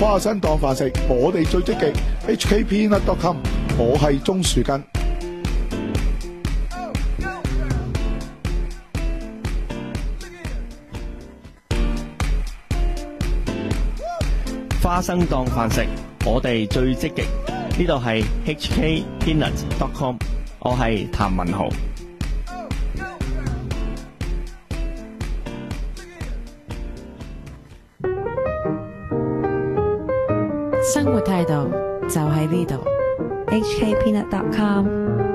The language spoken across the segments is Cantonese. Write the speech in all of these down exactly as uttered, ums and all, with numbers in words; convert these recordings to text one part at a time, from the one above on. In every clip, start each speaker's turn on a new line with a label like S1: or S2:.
S1: 花生當飯食，我哋最積極 H K Peanut dot com， 我係鍾樹根。
S2: 花生當飯食，我哋最積極。呢度係 H K Peanut dot com， 我係譚文豪。
S3: 生活態度就喺呢度 ，H K Peanut dot com。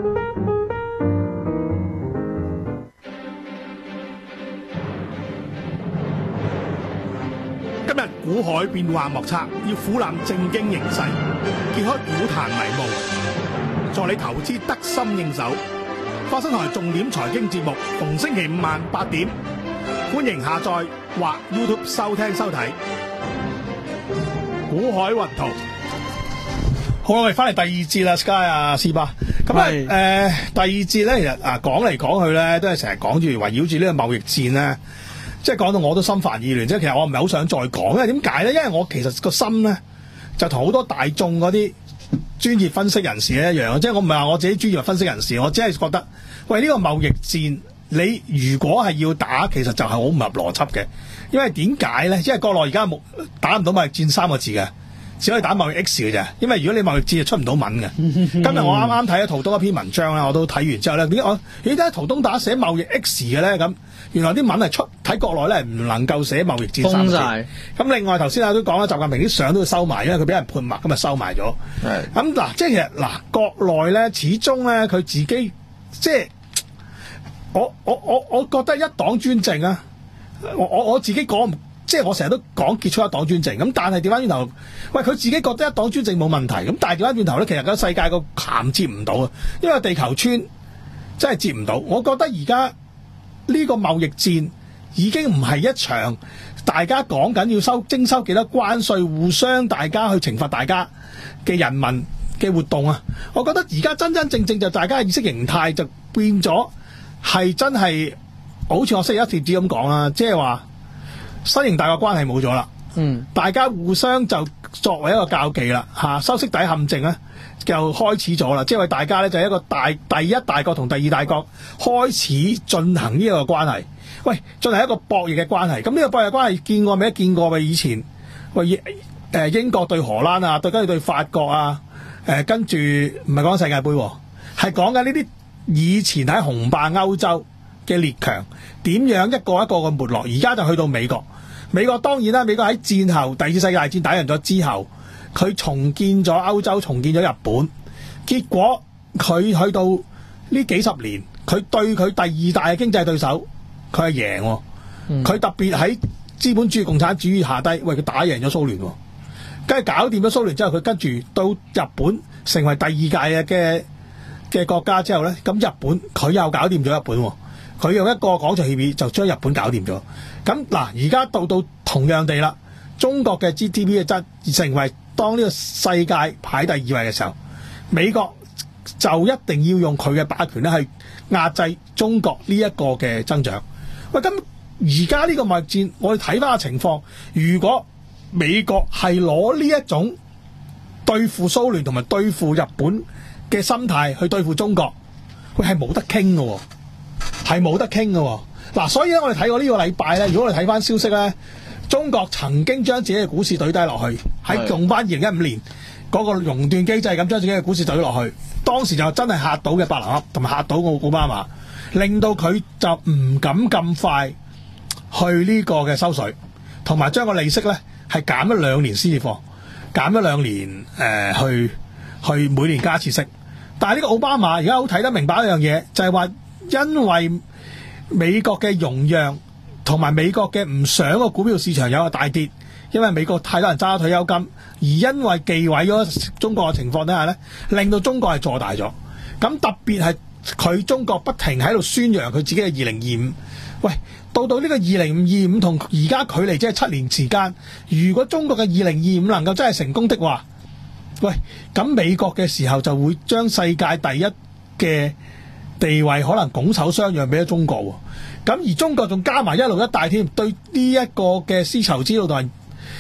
S4: 今日股海變幻莫測，要俯覽正經形勢，揭開股壇迷霧，助你投資得心應手。花生台重點財經節目，逢星期五晚八點，歡迎下載或 YouTube 收聽收睇。股海雲圖，好啦，我哋翻嚟第二節啦 ，Sky 啊，斯巴。咁啊，誒、呃，第二節咧，其實啊，講嚟講去咧，都係成日講住圍繞住呢個貿易戰咧。即係講到我都心煩意亂，即係其實我唔係好想再講，因為點解咧？因為我其實個心咧就同好多大眾嗰啲專業分析人士一樣，即係我唔係話我自己專業分析人士，我只係覺得，喂，呢個貿易戰你如果係要打，其實就係好唔合邏輯嘅，因為點解咧？因為國內而家冇打唔到貿易戰三個字嘅。只可以打貿易 X 嘅啫，因為如果你貿易戰就出唔到文嘅。今日我啱啱睇咗陶東一篇文章啦，我都睇完之後咧，點解我咦？點解陶東打寫貿易 X 嘅咧？咁原來啲文係出喺國內咧，唔能夠寫貿易戰三個字。咁另外頭先啊都講啦，習近平啲相都要收埋，因為佢俾人潑墨，咁啊收埋咗。咁嗱，即係其實嗱，國內咧始終咧佢自己即係我我我我覺得一黨專政啊，我我我自己講。即係我成日都講結束一黨專政，咁但係調翻轉頭，喂佢自己覺得一黨專政冇問題，咁但係調翻轉頭咧，其實個世界個銜接唔到啊，因為地球村真係接唔到。我覺得而家呢個貿易戰已經唔係一場大家講緊要收徵收幾多關稅，互相大家去懲罰大家嘅人民嘅活動啊！我覺得而家真真正正就大家嘅意識形態就變咗係真係，好似我星期一貼紙咁講啦，即係話。新型大國關係冇咗啦，嗯，大家互相就作為一個較技啦，嚇修昔底陷阱咧就開始咗啦，即係話大家咧就係一個大第一大國同第二大國開始進行呢一個關係，喂，進行一個博弈嘅關係。咁呢個博弈關係見過未？見過嘅以前，喂誒英國對荷蘭啊，對跟住對法國啊，誒跟住唔係講世界盃，係講緊呢啲以前喺雄霸歐洲嘅列強點樣一個一個嘅沒落，而家就去到美國。美國當然啦，美國喺戰後第二次世界大戰打贏咗之後，佢重建咗歐洲，重建咗日本。結果佢去到呢幾十年，佢對佢第二大嘅經濟對手，佢係贏。佢、嗯、特別喺資本主義、共產主義下低，喂佢打贏咗蘇聯，跟住搞掂咗蘇聯之後，佢跟住到日本成為第二屆嘅嘅國家之後咧，咁日本佢又搞掂咗日本。佢用一個廣場協議就將日本搞掂咗。咁嗱，而家到到同樣地啦，中國嘅 G D P 嘅質成為當呢個世界排第二位嘅時候，美國就一定要用佢嘅霸權咧，去壓制中國呢一個嘅增長。喂，咁而家呢個貿易戰，我哋睇翻個情況，如果美國係攞呢一種對付蘇聯同埋對付日本嘅心態去對付中國，佢係冇得傾嘅喎。係冇得傾嘅。嗱，所以咧我哋睇過呢個禮拜咧，如果我哋睇翻消息咧，中國曾經將自己嘅股市懟低落去，喺用翻二零一五年嗰個熔斷機制咁將自己嘅股市懟落去，當時就真係嚇到嘅伯南克同埋嚇到奧奧巴馬，令到佢就唔敢咁快去呢個嘅收水，同埋將個利息咧係減咗兩年先至放，減咗兩年誒、呃、去去每年加一次息。但係呢個奧巴馬而家好睇得明白一樣嘢，就係話。因為美國嘅容讓同埋美國嘅唔想個股票市場有個大跌，因為美國太多人揸退休金，而因為忌諱咗中國嘅情況底下咧，令到中國係坐大咗。咁特別係佢中國不停喺度宣揚佢自己嘅二零二五。喂，到到呢個二零二五同而家距離即係七年時間，如果中國嘅二零二五能夠真係成功的話，喂，咁美國嘅時候就會將世界第一嘅地位可能拱手相讓俾咗中國喎，咁而中國仲加埋一路一帶添，對呢一個嘅絲綢之路同埋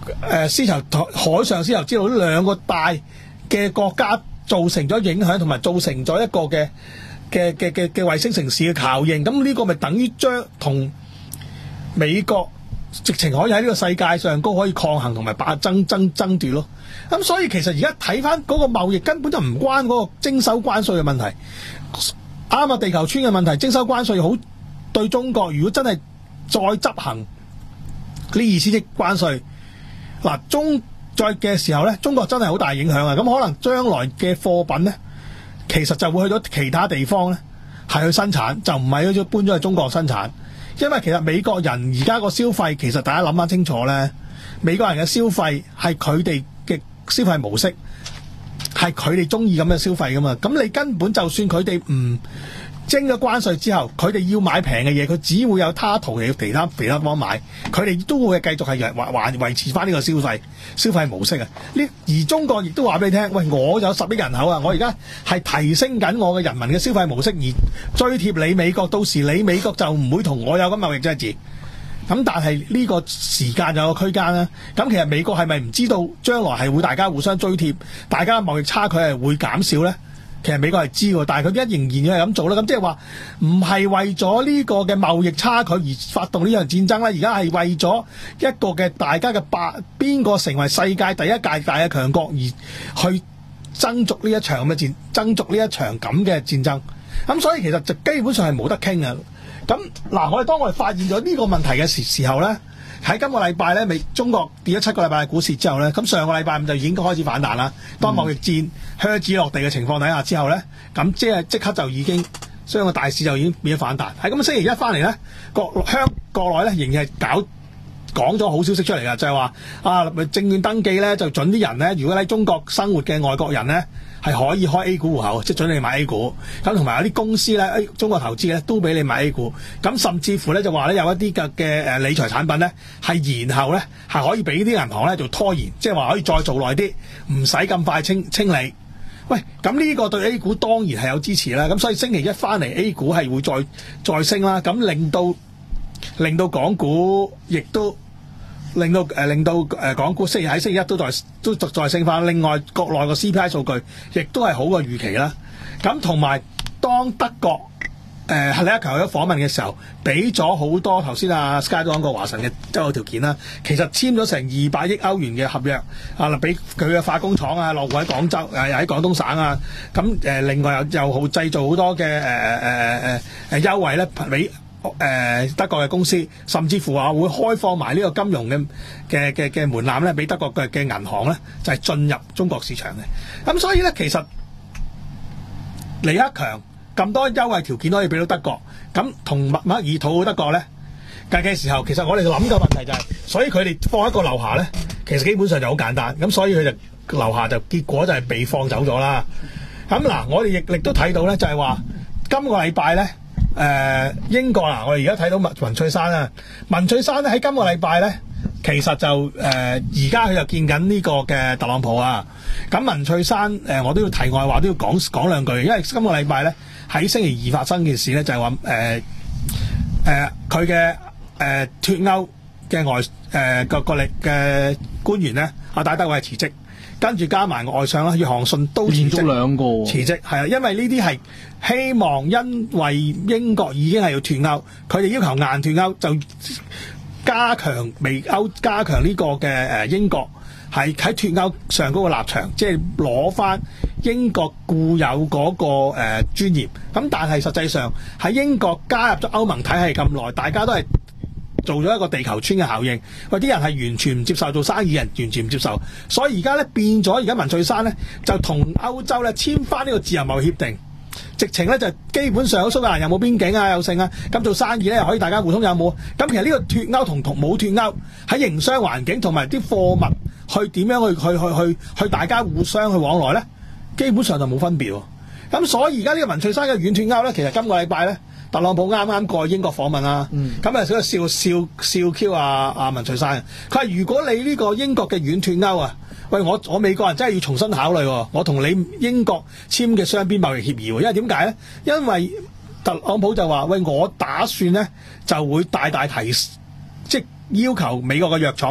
S4: 誒絲綢海上絲綢之路呢兩個大嘅國家造成咗影響，同埋造成咗一個嘅嘅嘅嘅嘅衛星城市嘅效應。咁呢個咪等於將同美國直情可以喺呢個世界上高可以抗衡同埋把爭爭爭奪咯。咁所以其實而家睇翻嗰個貿易根本就唔關嗰個徵收關稅嘅問題。啱啊，地球村嘅問題，徵收關稅好對中國。如果真係再執行呢二千億關稅，嗱中再嘅時候咧，中國真係好大影響啊！咁可能將來嘅貨品咧，其實就會去到其他地方咧，係去生產，就唔係去搬咗去中國生產。因為其實美國人而家個消費，其實大家諗翻清楚咧，美國人嘅消費係佢哋嘅消費模式。係佢哋中意咁嘅消費噶嘛？咁你根本就算佢哋唔徵咗關稅之後，佢哋要買平嘅嘢，佢只會有他途嘅其他其他地方買，佢哋都會繼續係維維維持翻呢個消費消費模式啊！呢而中國亦都話俾你聽，喂，我有十億人口啊，我而家係提升緊我嘅人民嘅消費模式，而追貼你美國，到時你美國就唔會同我有咁貿易爭執。咁但係呢個時間有個區間啦。咁其實美國係咪唔知道將來係會大家互相追貼，大家貿易差距係會減少呢？其實美國係知喎，但係佢一仍然要係咁做啦。咁即係話唔係為咗呢個嘅貿易差距而發動呢場戰爭啦，而家係為咗一個嘅大家嘅霸邊個成為世界第一屆大嘅強國而去爭逐呢一場咁嘅戰爭逐呢一場咁嘅戰爭。咁所以其實就基本上係冇得傾啊。咁嗱，我哋當我哋發現咗呢個問題嘅時時候咧，喺今個禮拜咧，美中國跌咗七個禮拜嘅股市之後咧，咁上個禮拜五就已經開始反彈啦。當貿易戰靴子落地嘅情況底下之後咧，咁即係即刻就已經將個大市就已經變咗反彈。喺咁星期一翻嚟咧，國香國內咧仍然係搞講咗好消息出嚟㗎，就係話啊，證券登記咧就準啲人咧，如果喺中國生活嘅外國人咧，係可以開 A 股戶口，即係準你買 A 股。咁同埋有啲公司咧，誒中國投資咧都俾你買 A 股。咁甚至乎咧就話咧有一啲嘅嘅誒理財產品咧係延後咧係可以俾啲銀行咧做拖延，即係話可以再做耐啲，唔使咁快清清理。喂，咁呢個對 A 股當然係有支持啦。咁所以星期一翻嚟 A 股係會再再升啦。咁令到令到港股亦都令到誒、呃、令到誒、呃、港股星期喺星期一都再都再升翻。另外國內個 C P I 數據亦都係好過預期啦。咁同埋當德國誒李克強去咗訪問嘅時候，俾咗好多頭先阿 Sky 都講過華晨嘅周有條件啦。其實簽咗成二百億歐元嘅合約啊，俾佢嘅化工廠啊落戶喺廣州誒喺廣東省啊。咁誒、呃、另外又又好製造好多嘅誒誒誒誒誒優惠咧俾。誒、呃、德國嘅公司，甚至乎話會開放埋呢個金融嘅嘅嘅嘅門檻咧，俾德國嘅嘅銀行咧，就係、是、進入中國市場嘅。咁所以咧，其實李克強咁多優惠條件可以俾到德國，咁同默默爾討好德國咧計嘅時候，其實我哋諗嘅問題就係、是，所以佢哋放一個樓下咧，其實基本上就好簡單。咁所以佢就樓下就結果就係被放走咗啦。咁嗱，我哋亦亦都睇到咧，就係話今個禮拜咧。誒、呃、英國啊，我哋而家睇到文文翠珊啊，文翠珊咧喺今個禮拜咧，其實就誒而家佢就見緊呢個嘅特朗普啊。咁文翠珊誒、呃，我都要題外話都要講講兩句，因為今個禮拜咧喺星期二發生嘅事咧，就係話誒誒佢嘅誒脫歐嘅外誒個個力嘅官員咧，阿戴德偉辭職。跟住加埋外相啦，約翰遜都辭職兩個辭職，係啊，因為呢啲係希望，因為英國已經係要脫歐，佢哋要求硬脫歐，就加強美歐，加強呢個嘅誒英國係喺脫歐上嗰個立場，即係攞翻英國固有嗰個誒專業。咁但係實際上喺英國加入咗歐盟體系咁耐，大家都係做咗一個地球村嘅效應，喂，啲人係完全唔接受，做生意人完全唔接受，所以而家咧變咗，而家文翠珊咧就同歐洲咧簽翻呢個自由貿易協定，直情咧就基本上蘇格蘭又冇邊境啊，又剩啊，咁做生意咧可以大家互通有冇？咁其實呢個脫歐同同冇脫歐喺營商環境同埋啲貨物去點樣去去去去去大家互相去往來咧，基本上就冇分別喎。咁所以而家呢個文翠珊嘅軟脫歐咧，其實今個禮拜咧。特朗普啱啱過去英國訪問啦，咁啊喺度笑笑笑 Q 啊啊文翠珊，佢話如果你呢個英國嘅軟脫歐啊，喂我我美國人真係要重新考慮喎，我同你英國簽嘅雙邊貿易協議喎，因為點解咧？因為特朗普就話喂，我打算咧就會大大提，即係要求美國嘅藥廠咧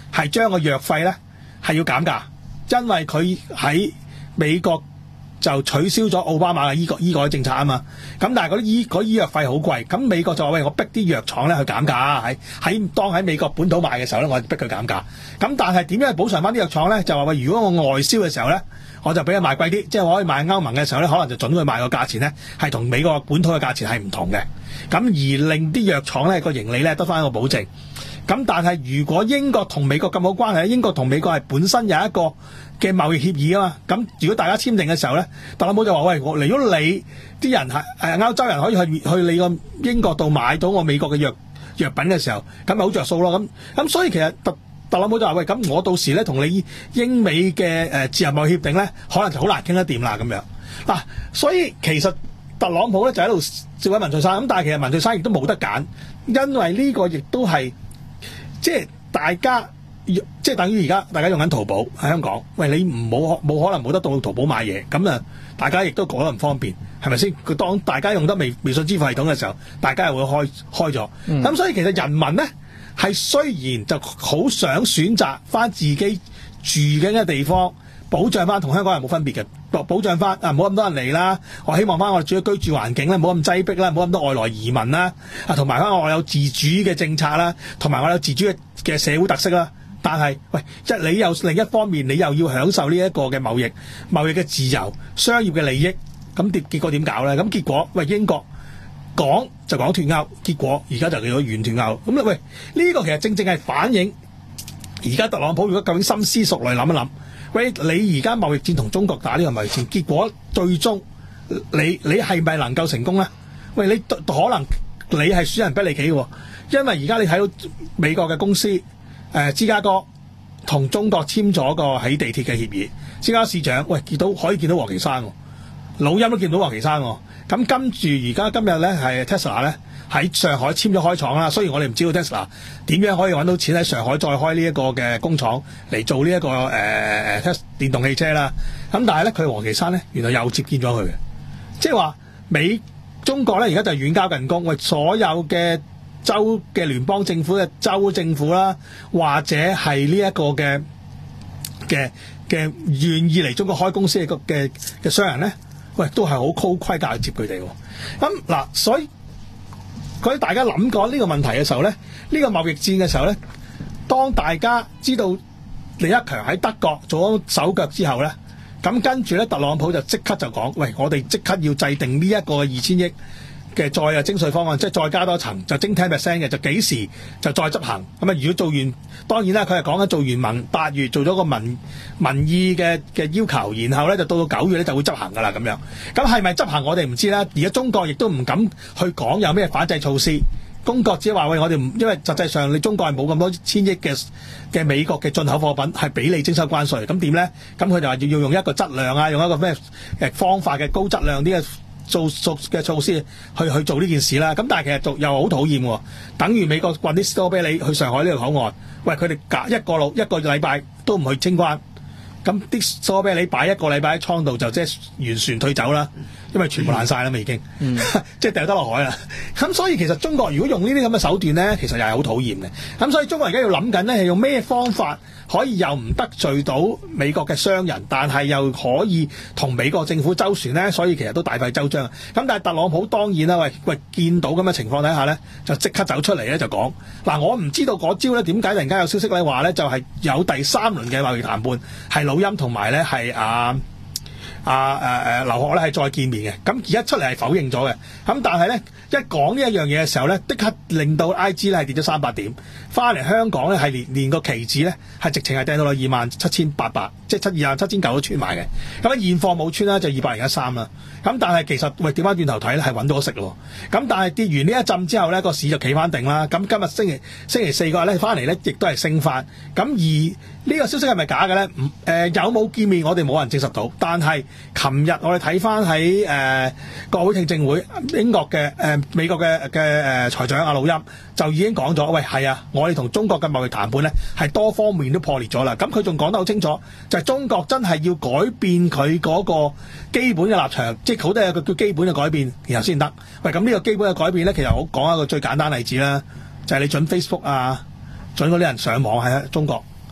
S4: 係將個藥費咧係要減價，因為佢喺美國就取消咗奧巴馬嘅醫改醫改政策啊嘛。咁但係嗰啲醫嗰醫藥費好貴，咁美國就話喂，我逼啲藥廠咧去減價，喺喺當喺美國本土賣嘅時候咧，我逼佢減價。咁但係點樣去補償翻啲藥廠咧？就話喂，如果我外銷嘅時候咧，我就俾佢賣貴啲，即係我可以賣歐盟嘅時候咧，可能就準佢賣個價錢咧係同美國本土嘅價錢係唔同嘅。咁而令啲藥廠咧個盈利咧得翻一個保證。咁但係如果英國同美國咁好關係，英國同美國係本身有一個嘅貿易協議啊嘛。咁如果大家簽訂嘅時候咧，特朗普就話喂，我如果你啲人係誒歐洲人可以去去你個英國度買到我美國嘅藥藥品嘅時候，咁咪好着數咯。咁咁所以其實特特朗普就話喂，咁我到時咧同你英美嘅誒自由貿易協定咧，可能就好難傾得掂啦咁樣嗱。所以其實特朗普咧就喺度笑緊文翠珊，咁但係其實文翠珊亦都冇得揀，因為呢個亦都係。即係大家，即係等於而家大家用緊淘寶喺香港。喂，你唔冇冇可能冇得到淘寶買嘢，咁啊，大家亦都覺得唔方便，係咪先？佢當大家用得微微信支付系統嘅時候，大家係會開開咗。咁、嗯、所以其實人民咧係雖然就好想選擇翻自己住緊嘅地方，保障翻同香港人冇分別嘅，保障翻啊，冇咁多人嚟啦。我希望翻我哋住嘅居住環境咧，冇咁擠迫啦，冇咁多外來移民啦，啊，同埋翻我有自主嘅政策啦，同埋我有自主嘅嘅社會特色啦。但係喂，即係你又另一方面，你又要享受呢一個嘅貿易貿易嘅自由、商業嘅利益，咁結結果點搞咧？咁結果喂，英國講就講脫歐，結果而家就叫咗軟脫歐。咁喂，呢個其實正正係反映而家特朗普如果究竟深思熟慮諗一諗。喂，你而家貿易戰同中國打呢個貿易戰，結果最終你你係咪能夠成功咧？喂，你可能你係輸人不利己嘅，因為而家你睇到美國嘅公司誒、呃、芝加哥同中國簽咗個起地鐵嘅協議，芝加哥市長喂見到可以見到王岐山，老陰都見到王岐山。咁跟住而家今日咧係 Tesla 咧喺上海簽咗開廠啦。雖然我哋唔知道 Tesla 點樣可以揾到錢喺上海再開呢一個嘅工廠嚟做呢、這、一個誒誒、呃、電動汽車啦。咁但係咧佢王岐山咧原來又接見咗佢嘅，即係話美中國咧而家就遠交近攻，為所有嘅州嘅聯邦政府嘅州政府啦，或者係呢一個嘅嘅嘅願意嚟中國開公司嘅嘅嘅商人咧，喂都係好高規格去接佢哋。咁嗱，所以佢大家諗過呢個問題嘅時候咧，呢、呢個貿易戰嘅時候咧，當大家知道李克強喺德國做咗手腳之後咧，咁跟住咧特朗普就即刻就講，喂，我哋即刻要制定呢一個二千億嘅再啊徵稅方案，即係再加多層，就徵 ten percent 嘅，就幾時就再執行。咁啊，如果做完，當然啦，佢係講緊做完民八月做咗個民民意嘅嘅要求，然後咧就到到九月咧就會執行噶啦咁樣。咁係咪執行我哋唔知啦。而家中國亦都唔敢去講有咩反制措施。中國只係話喂，我哋唔，因為實際上你中國係冇咁多千億嘅嘅美國嘅進口貨品係俾你徵收關稅，咁點咧？咁佢就話要要用一個質量啊，用一個咩誒方法嘅高質量啲嘅做做嘅措施去去做呢件事啦。咁但係其實做又好討厭喎，等於美國運啲士多啤梨去上海呢個口岸，喂，佢哋隔一個路一個禮拜都唔去清關，咁啲士多啤梨擺一個禮拜喺倉度就即係完船退走啦。因為全部爛晒啦嘛，已經，嗯、即係掉得落海啦。咁所以其實中國如果用呢啲咁嘅手段咧，其實又係好討厭嘅。咁所以中國而家要諗緊咧，係用咩方法可以又唔得罪到美國嘅商人，但係又可以同美國政府周旋咧。所以其實都大費周章。咁但係特朗普當然啦，喂喂，見到咁嘅情況底下咧，就即刻走出嚟咧就講嗱，我唔知道嗰招咧點解突然間有消息咧話咧就係、是、有第三輪嘅貿易談判係老欽同埋咧係啊。啊誒誒劉鶴咧係再見面嘅，咁而家出嚟係否認咗嘅，咁但係咧一講呢一樣嘢嘅時候咧，即刻令到 I G 咧係跌咗三百點，翻嚟香港咧係連連個期指咧係直情係掟到落二萬七千八百，即係七二萬七千九都穿埋嘅，咁啊現貨冇穿啦，就二百零一三啦，咁但係其實喂調翻轉頭睇咧係揾到食咯，咁但係跌完呢一陣之後咧個市就企翻定啦，咁今日星期星期四嗰日咧翻嚟咧亦都係升翻，咁而呢個消息係咪假嘅咧？唔、呃、有冇見面我哋冇人證實到，但係琴日我哋睇翻喺誒國會聽證會，英國嘅誒、呃、美國嘅嘅誒財長阿魯欽就已經講咗，喂係啊，我哋同中國嘅貿易談判咧係多方面都破裂咗啦。咁佢仲講得好清楚，就係、是、中國真係要改變佢嗰個基本嘅立場，即係好多有個叫基本嘅改變，然後先得。喂，咁呢個基本嘅改變咧，其實我講一個最簡單例子啦，就係、是、你準 Facebook 啊，準嗰啲人上網喺中國。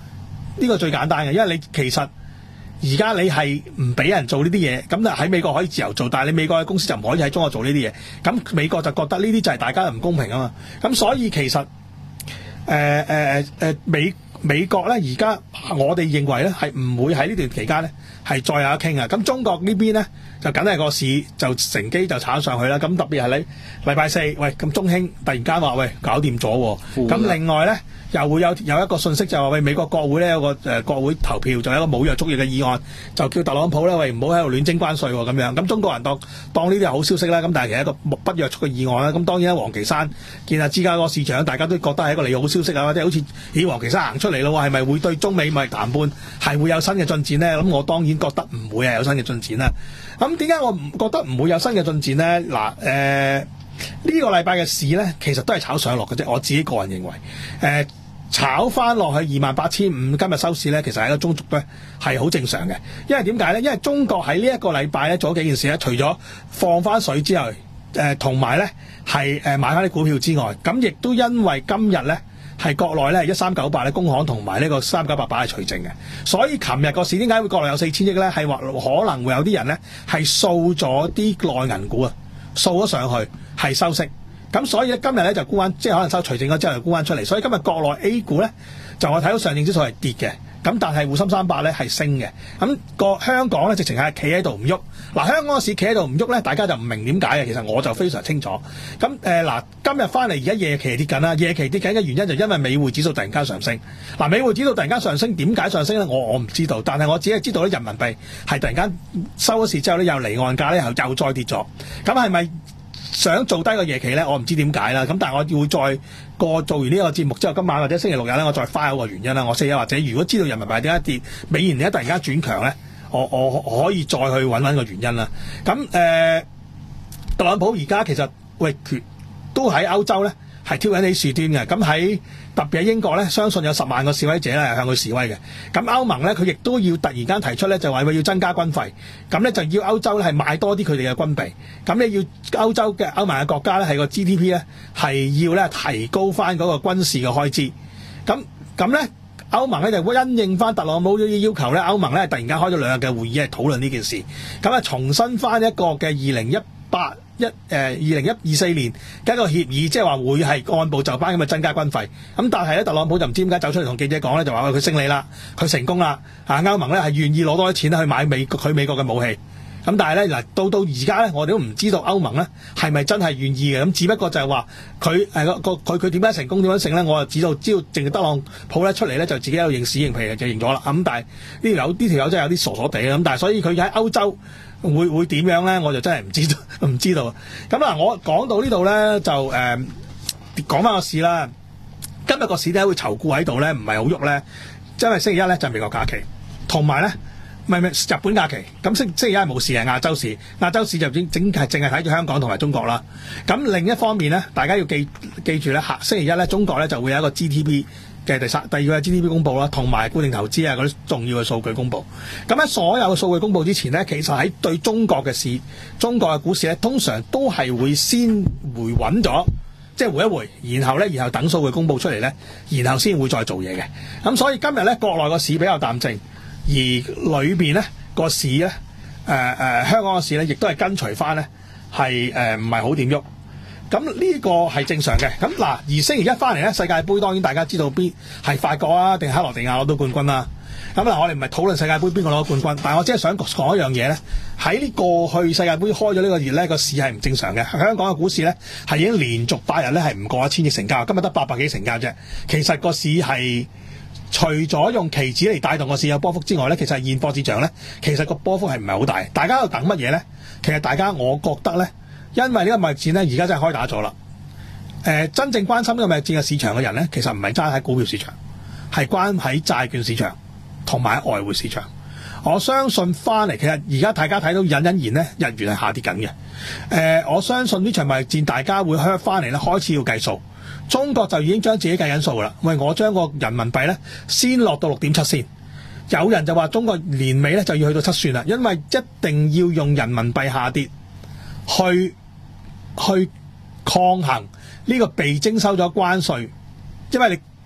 S4: 呢個最簡單嘅，因為你其實而家你係唔俾人做呢啲嘢，咁就喺美國可以自由做，但係你美國嘅公司就唔可以喺中國做呢啲嘢，咁美國就覺得呢啲就係大家唔公平啊嘛，咁所以其實誒誒誒美美國咧而家我哋認為咧係唔會喺呢段期間咧係再有得傾啊，咁中國呢邊咧就梗係個市就乘機就炒上去啦，咁特別係你禮拜四，喂咁中興突然間話喂搞掂咗喎，咁另外咧又會有有一個信息就話喂美國國會咧有個誒、呃、國會投票就有一個冇約束力嘅議案，就叫特朗普咧喂唔好喺度亂徵關稅喎咁樣，咁中國人當當呢啲係好消息啦，咁但係其實一個不約束嘅議案啦，咁當然咧黃岐山見下芝加哥市場大家都覺得係一個利好消息啊，或者好似咦黃岐山行出嚟咯，係咪會對中美貿易談判係會有新嘅進展咧？咁我當然覺得唔會係有新嘅進展啦。咁點解我唔覺得唔會有新嘅進展咧？嗱、呃，誒、這、呢個禮拜嘅市咧，其實都係炒上落嘅啫。我自己個人認為，誒、呃、炒翻落去二萬八千五，今日收市咧，其實係一個中軸咧，係好正常嘅。因為點解咧？因為中國喺呢一個禮拜咧做咗幾件事咧，除咗放翻水之後，誒同埋咧係誒買翻啲股票之外，咁亦都因為今日咧。係國內咧，一三九八咧，工行同埋呢個三九八八係除淨嘅，所以琴日個市點解會國內有四千億咧？係話可能會有啲人咧係掃咗啲內銀股啊，掃咗上去係收息，咁所以咧今日咧就沽翻，即係可能收除淨咗之後就沽翻出嚟，所以今日國內 A 股咧就我睇到上證指數係跌嘅，咁但係滬深三百咧係升嘅，咁、個香港咧直情係企喺度唔喐。嗱，香港個市企喺度唔喐咧，大家就唔明點解嘅。其實我就非常清楚。咁誒嗱，今日翻嚟而家夜期跌緊啦，夜期跌緊嘅原因就因為美匯指數突然間上升。嗱，美匯指數突然間上升，點解上升咧？我我唔知道，但係我只係知道咧，人民幣係突然間收咗市之後咧，又離岸價咧又又再跌咗。咁係咪想做低個夜期咧？我唔知點解啦。咁但係我會再過做完呢個節目之後，今晚或者星期六日咧，我再 file 個原因啦。我四日或者如果知道人民幣點解跌，美元點解突然間轉強咧？我我可以再去揾揾個原因啦。咁誒、呃，特朗普而家其實喂，都喺歐洲咧係挑緊啲事端嘅。咁喺特別喺英國咧，相信有十萬個示威者咧係向佢示威嘅。咁歐盟咧，佢亦都要突然間提出咧，就話要增加軍費。咁咧就要歐洲咧係買多啲佢哋嘅軍備。咁你要歐洲嘅歐盟嘅國家咧係個 G D P 咧係要咧提高翻嗰個軍事嘅開支。咁咁咧。歐盟咧就會因應翻特朗普嘅要求咧，歐盟咧突然間開咗兩日嘅會議係討論呢件事，咁啊重新翻一個嘅二零一八一誒二零一二四年嘅一個協議，即係話會係按部就班咁去增加軍費。咁但係咧，特朗普就唔知點解走出嚟同記者講咧，就話佢勝利啦，佢成功啦，啊歐盟咧係願意攞多啲錢去買美佢美國嘅武器。咁但係咧嗱，到到而家咧，我哋都唔知道歐盟咧係咪真係願意嘅。咁只不過就係話佢誒個佢佢點解成功點樣勝咧？我就知道知道淨係特朗普咧出嚟咧就自己喺度認屎認屁就認咗啦。咁但係呢條友呢條友真係有啲傻傻地咁。但係所以佢喺歐洲會會點樣咧？我就真係唔知道唔知道。咁嗱，我講到呢度咧就誒講翻個市啦。今日個市點解會籌固喺度咧？唔係好喐咧，因為星期一咧就係美國假期，同埋咧。唔係唔係日本假期，咁星星期一係冇事嘅亞洲市，亞洲市就整整係淨係睇住香港同埋中國啦。咁另一方面咧，大家要記記住咧，下星期一咧，中國咧就會有一個 G D P 嘅第三第二個 G D P 公佈啦，同埋固定投資啊嗰啲重要嘅數據公佈。咁喺所有嘅數據公佈之前咧，其實喺對中國嘅市、中國嘅股市咧，通常都係會先回穩咗，即係回一回，然後咧，然後等數據公佈出嚟咧，然後先會再做嘢嘅。咁所以今日咧，國內個市比較淡靜。而裏邊咧個市咧，誒、呃、誒、呃、香港個市咧，亦都係跟隨翻咧，係誒唔係好點喐。咁呢個係正常嘅。咁嗱，而星期一翻嚟咧，世界盃當然大家知道邊係法國啊，定克羅地亞攞到冠軍啦。咁嗱，我哋唔係討論世界盃邊個攞冠軍，但係我只係想講一樣嘢咧。喺呢過去世界盃開咗呢個月咧，個市係唔正常嘅。香港嘅股市咧係已經連續八日咧係唔過一千億成交，今日得八百幾成交啫。其實個市係。除咗用期指嚟帶動個市有波幅之外咧，其實現貨市場咧，其實個波幅係唔係好大。大家喺度等乜嘢咧？其實大家我覺得咧，因為呢個貿易戰咧，而家真係開打咗啦。誒、呃，真正關心呢個貿易戰嘅市場嘅人咧，其實唔係揸喺股票市場，係關喺債券市場同埋外匯市場。我相信翻嚟，其實而家大家睇到隱隱然咧，日元係下跌緊嘅。誒、呃，我相信呢場貿易戰大家會開翻嚟咧，開始要計數。中國就已經將自己計緊數啦。喂，我將個人民幣咧先落到六點七先。有人就話中國年尾咧就要去到七算啦，因為一定要用人民幣下跌去去抗衡呢個被徵收咗關稅。因為你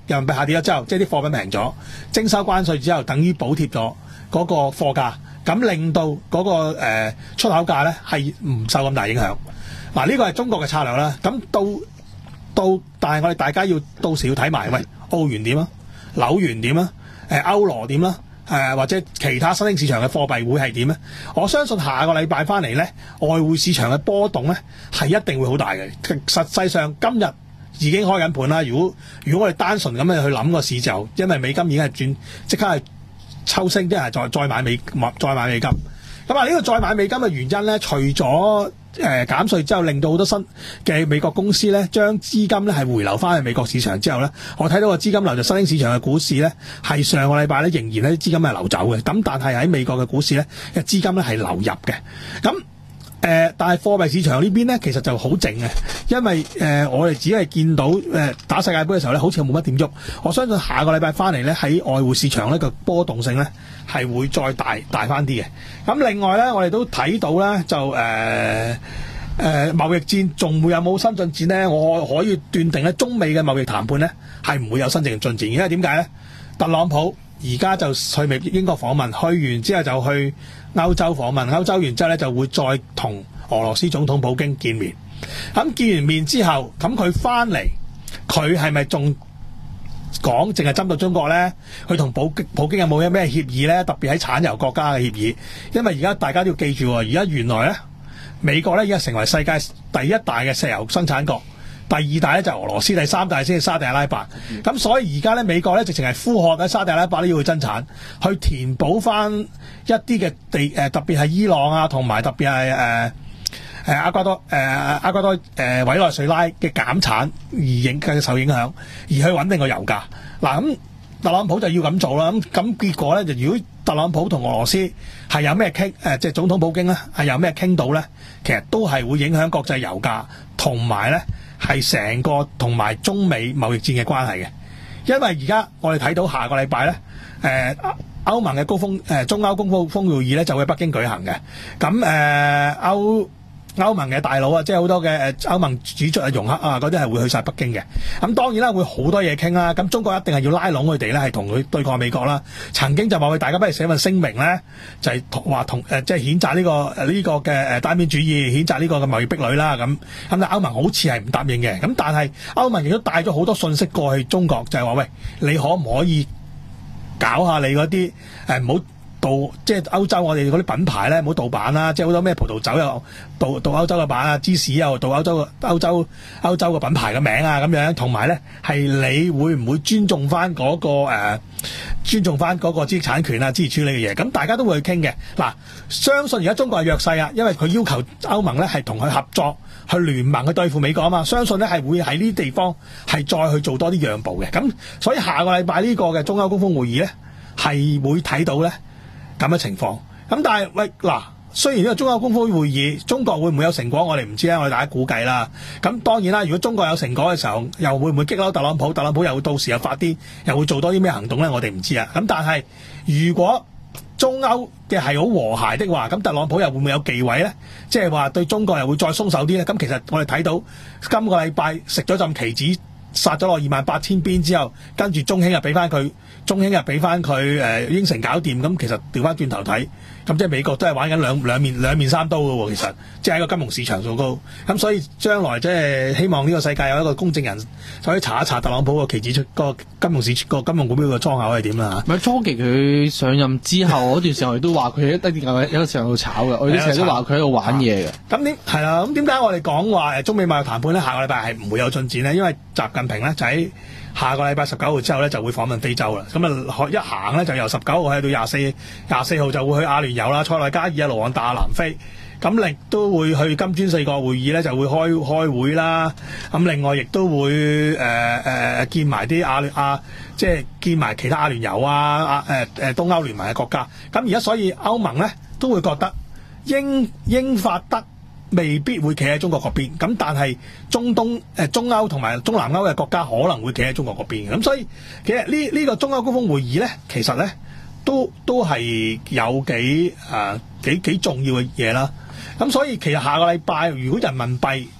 S4: 人民幣下跌咗之後，即係啲貨品平咗，徵收關稅之後，等於補貼咗嗰個貨價，咁令到嗰、嗰個、呃、出口價咧係唔受咁大影響。嗱、啊，呢、呢個係中國嘅策略啦。咁到到，但係我哋大家要到時要睇埋，喂，澳元點啊，紐元點啊，誒歐羅點啦。誒、呃、或者其他新興市場嘅貨幣會係點咧？我相信下個禮拜翻嚟咧，外匯市場嘅波動咧係一定會好大嘅。實際上今日已經開緊盤啦。如果如果我哋單純咁樣去諗個市就，因為美金已經係轉即刻係抽升，即係再再買美再買美金。咁啊，呢個再買美金嘅原因咧，除咗誒、呃、減稅之後，令到好多新嘅美國公司咧，將資金咧係回流翻去美國市場之後咧，我睇到個資金流就新興市場嘅股市咧，係上個禮拜咧仍然咧資金係流走嘅。咁但係喺美國嘅股市咧嘅資金咧係流入嘅。咁誒、呃，但係貨幣市場呢邊咧其實就好靜嘅，因為誒、呃、我哋只係見到誒、呃、打世界盃嘅時候咧，好似冇乜點喐。我相信下個禮拜翻嚟咧喺外匯市場咧個波動性咧係會再大大翻啲嘅。咁另外咧，我哋都睇到咧就誒。呃誒、呃、貿易戰仲會有冇新進展呢？我可以斷定咧，中美嘅貿易談判呢係唔會有新正進展。因為點解呢？特朗普而家就去美英國訪問，去完之後就去歐洲訪問，歐洲完之後呢就會再同俄羅斯總統普京見面。咁見完面之後，咁佢翻嚟，佢係咪仲講淨係針對中國呢？佢同普京普京有冇咩協議呢？特別喺產油國家嘅協議。因為而家大家都要記住，而家原來呢。美國咧已經成為世界第一大嘅石油生產國，第二大咧就係俄羅斯，第三大先係沙地阿拉伯。咁、嗯、所以而家咧美國咧直情係呼喝喺沙地阿拉伯都要去增產，去填補翻一啲嘅地誒，特別係伊朗啊，同埋特別係誒誒阿瓜多誒、呃、阿瓜多誒、呃、委內瑞拉嘅減產而影嘅受影響，而去穩定個油價。嗱咁。特朗普就要咁做啦，咁咁結果咧就如果特朗普同俄羅斯係有咩傾，誒即係總統普京咧係有咩傾到咧，其實都係會影響國際油價同埋咧係成個同埋中美貿易戰嘅關係嘅，因為而家我哋睇到下個禮拜咧，誒歐盟嘅高峰誒中歐高峰峰會議咧就會喺北京舉行嘅，咁誒歐。歐盟嘅大佬啊，即係好多嘅誒歐盟主席啊、容克啊嗰啲係會去晒北京嘅。咁當然啦，會好多嘢傾啦。咁中國一定係要拉攏佢哋咧，係同佢對抗美國啦。曾經就話佢大家不如寫份聲明咧，就係話同誒即係譴責呢個誒呢個嘅誒單邊主義，譴責呢個嘅貿易壁壘啦。咁咁但歐盟好似係唔答應嘅。咁但係歐盟亦都帶咗好多信息過去中國，就係話喂，你可唔可以搞下你嗰啲誒唔好？盜即係歐洲，我哋嗰啲品牌咧，唔好盜版啦！即係好多咩葡萄酒又盜盜歐洲嘅版啊，芝士又盜歐洲嘅歐洲歐洲嘅品牌嘅名啊咁樣，同埋咧係你會唔會尊重翻嗰、那個誒、呃、尊重翻嗰個知識產權啊、知識處理嘅嘢？咁大家都會去傾嘅。嗱，相信而家中國係弱勢啊，因為佢要求歐盟咧係同佢合作去聯盟去對付美國啊嘛。相信咧係會喺呢啲地方係再去做多啲讓步嘅。咁所以下個禮拜呢個嘅中歐高峰會議咧係會睇到咧。咁嘅情況，咁但係喂嗱，雖然呢個中歐高峰會議，中國會唔會有成果，我哋唔知啦，我哋大家估計啦。咁當然啦，如果中國有成果嘅時候，又會唔會激嬲特朗普？特朗普又會到時又發啲，又會做多啲咩行動咧？我哋唔知啊。咁但係如果中歐嘅係好和諧的話，咁特朗普又會唔會有忌諱咧？即係話對中國又會再鬆手啲咧？咁其實我哋睇到今個禮拜食咗陣棋子。殺咗落二萬八千邊之後，跟住中興又俾翻佢，中興又俾翻佢誒應承搞掂，咁其實調翻轉頭睇，咁即係美國都係玩緊兩兩面兩面三刀嘅喎，其實即係喺個金融市場做高，咁所以將來即係希望呢個世界有一個公正人可以查一查特朗普個期指出個金融市個金融股票嘅倉口係點啦嚇。咪
S5: 初期佢上任之後嗰段時候，我哋都話佢一啲有有個時候喺度炒嘅，我哋成日都話佢喺度玩嘢嘅。
S4: 咁點係啦？咁點解我哋講話誒中美貿易談判咧？下個禮拜係唔會有進展咧？因為習近平咧就喺下個禮拜十九號之後咧就會訪問非洲啦，咁啊一行咧就由十九號去到廿四廿四號就會去阿聯酋啦，塞內加爾一路往打南非，咁亦都會去金磚四國會議咧就會開開會啦，咁另外亦都會誒誒、呃、見埋啲阿亞即係見埋其他阿聯酋啊誒誒東歐聯盟嘅國家，咁而家所以歐盟咧都會覺得英英法德未必會企喺中國嗰邊，咁但係中東誒中歐同埋中南歐嘅國家可能會企喺中國嗰邊，咁所以其實呢呢、這個中歐高峰會議咧，其實咧都都係有幾誒、呃、幾幾重要嘅嘢啦。咁所以其實下個禮拜如果人民幣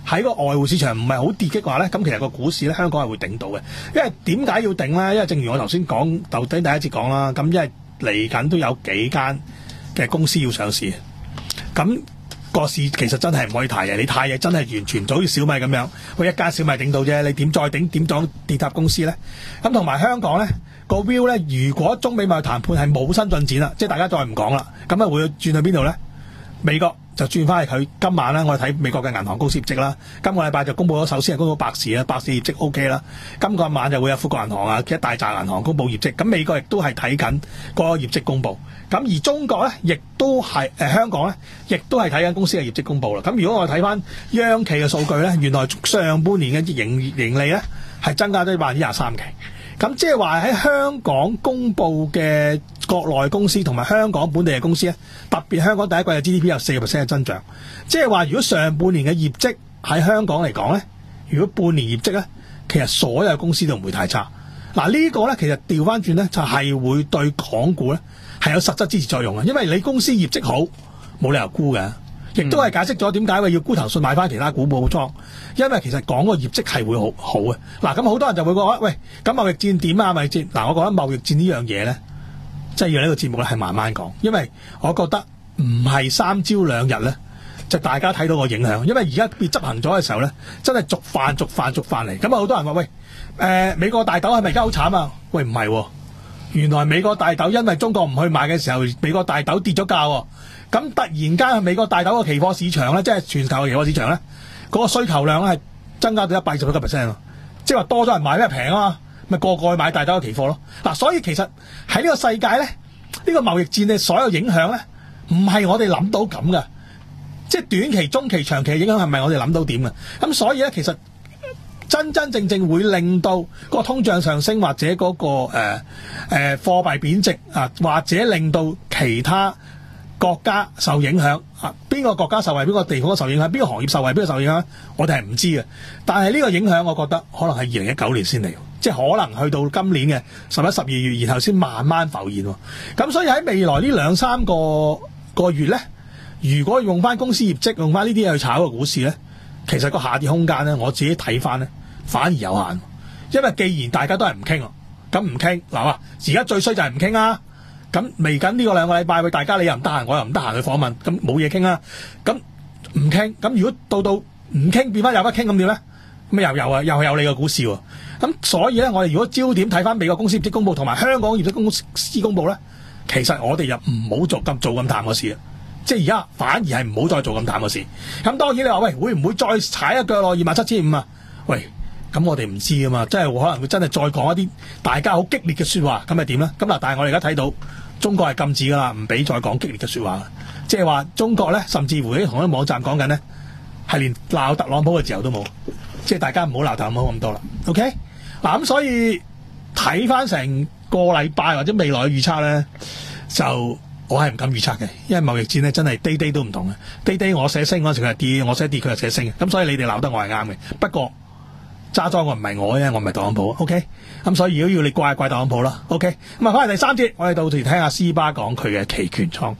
S4: 喺個外匯市場唔係好跌嘅話咧，咁其實個股市咧香港係會頂到嘅。因為點解要頂咧？因為正如我頭先講，頭頂第一節講啦，咁因為嚟緊都有幾間嘅公司要上市，咁個市其實真係唔可以太嘅。你太嘢真係完全就好似小米咁樣，喂一間小米頂到啫，你點再頂點講跌塔公司咧？咁同埋香港咧個 view 咧，如果中美貿易談判係冇新進展啦，即係大家再唔講啦，咁啊會轉去邊度咧？美國就轉翻去佢今晚咧，我哋睇美國嘅銀行公司業績啦。今個禮拜就公布咗，首先係公布百事啦，百事業績 O K 啦。今個晚就會有富國銀行啊，一大紮銀行公布業績。咁美國亦都係睇緊個業績公布。咁而中國咧，亦都係誒、呃、香港咧，亦都係睇緊公司嘅業績公布啦。咁如果我睇翻央企嘅數據咧，原來上半年嘅盈盈利咧係增加咗百分之廿三嘅。咁即係話喺香港公布嘅國內公司同埋香港本地嘅公司咧，特別香港第一季嘅 G D P 有四個 percent 嘅增長。即係話如果上半年嘅業績喺香港嚟講咧，如果半年業績咧，其實所有公司都唔會太差。嗱、這個、呢個咧其實調翻轉咧就係、是、會對港股咧係有實質支持作用嘅，因為你公司業績好，冇理由沽嘅。亦都係解釋咗點解話要沽騰訊買翻其他股補倉，因為其實講個業績係會好好嘅。嗱，咁好多人就會講喂，咁貿易戰點啊？貿易戰嗱，我覺得貿易戰呢樣嘢咧，即係要呢個節目咧係慢慢講，因為我覺得唔係三朝兩日咧，就大家睇到個影響。因為而家變執行咗嘅時候咧，真係逐範逐範逐範嚟。咁啊，好多人話喂，誒、呃、美國大豆係咪而家好慘啊？喂，唔係、啊，原來美國大豆因為中國唔去買嘅時候，美國大豆跌咗價喎。咁突然間美國大豆嘅期貨市場咧，即係全球嘅期貨市場咧，嗰、那個需求量咧係增加到一百二十一個 percent 咯，即係話多咗人買，因為平啊嘛，咪個個去買大豆嘅期貨咯。嗱、啊，所以其實喺呢個世界咧，呢、這個貿易戰嘅所有影響咧，唔係我哋諗到咁嘅，即係短期、中期、長期嘅影響係咪我哋諗到點嘅？咁所以咧，其實真真正正會令到個通脹上升，或者嗰、那個誒誒、呃、貨幣貶值啊，或者令到其他國家受影響啊，邊個國家受惠，邊個地方受影響，邊個行業受惠，邊個受影響，我哋係唔知嘅。但係呢個影響，我覺得可能係二零一九年先嚟，即係可能去到今年嘅十一、十二月，然後先慢慢浮現。咁所以喺未來呢兩三個個月咧，如果用翻公司業績，用翻呢啲嘢去炒個股市咧，其實個下跌空間咧，我自己睇翻咧反而有限。因為既然大家都係唔傾，咁唔傾嗱啊，而家最衰就係唔傾啊。咁嚟緊呢個兩個禮拜，喂大家你又唔得閒，我又唔得閒去訪問，咁冇嘢傾啦。咁唔傾，咁如果到到唔傾變翻有得傾咁點咧？咁又有啊，又係有你個股市喎。咁所以咧，我哋如果焦點睇翻美國公司業績公佈同埋香港業績公司公佈咧，其實我哋又唔好做咁做咁淡個事啊。即係而家反而係唔好再做咁淡個事。咁當然你話喂，會唔會再踩一腳落二萬七千五啊？喂，咁我哋唔知啊嘛，即係可能會真係再講一啲大家好激烈嘅説話，咁係點咧？咁嗱，但係我哋而家睇到中國係禁止噶啦，唔俾再講激烈嘅説話。即係話中國咧，甚至乎喺同一網站講緊咧，係連鬧特朗普嘅時候都冇。即係大家唔好鬧特朗普咁多啦。OK，嗱咁所以睇翻成個禮拜或者未來嘅預測咧，就我係唔敢預測嘅，因為貿易戰咧真係 day day 都唔同嘅。day day 我寫升嗰陣時佢係跌，我寫跌佢係寫升嘅。咁所以你哋鬧得我係啱嘅。不過揸莊我唔係我啫，我唔係特朗普。OK，咁所以如果要你怪怪特朗普啦。OK，咁啊翻嚟第三節，我哋到時聽下斯巴講佢嘅期權倉。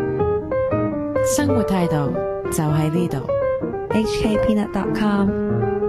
S3: 生活態度就喺呢度。H K Peanut dot com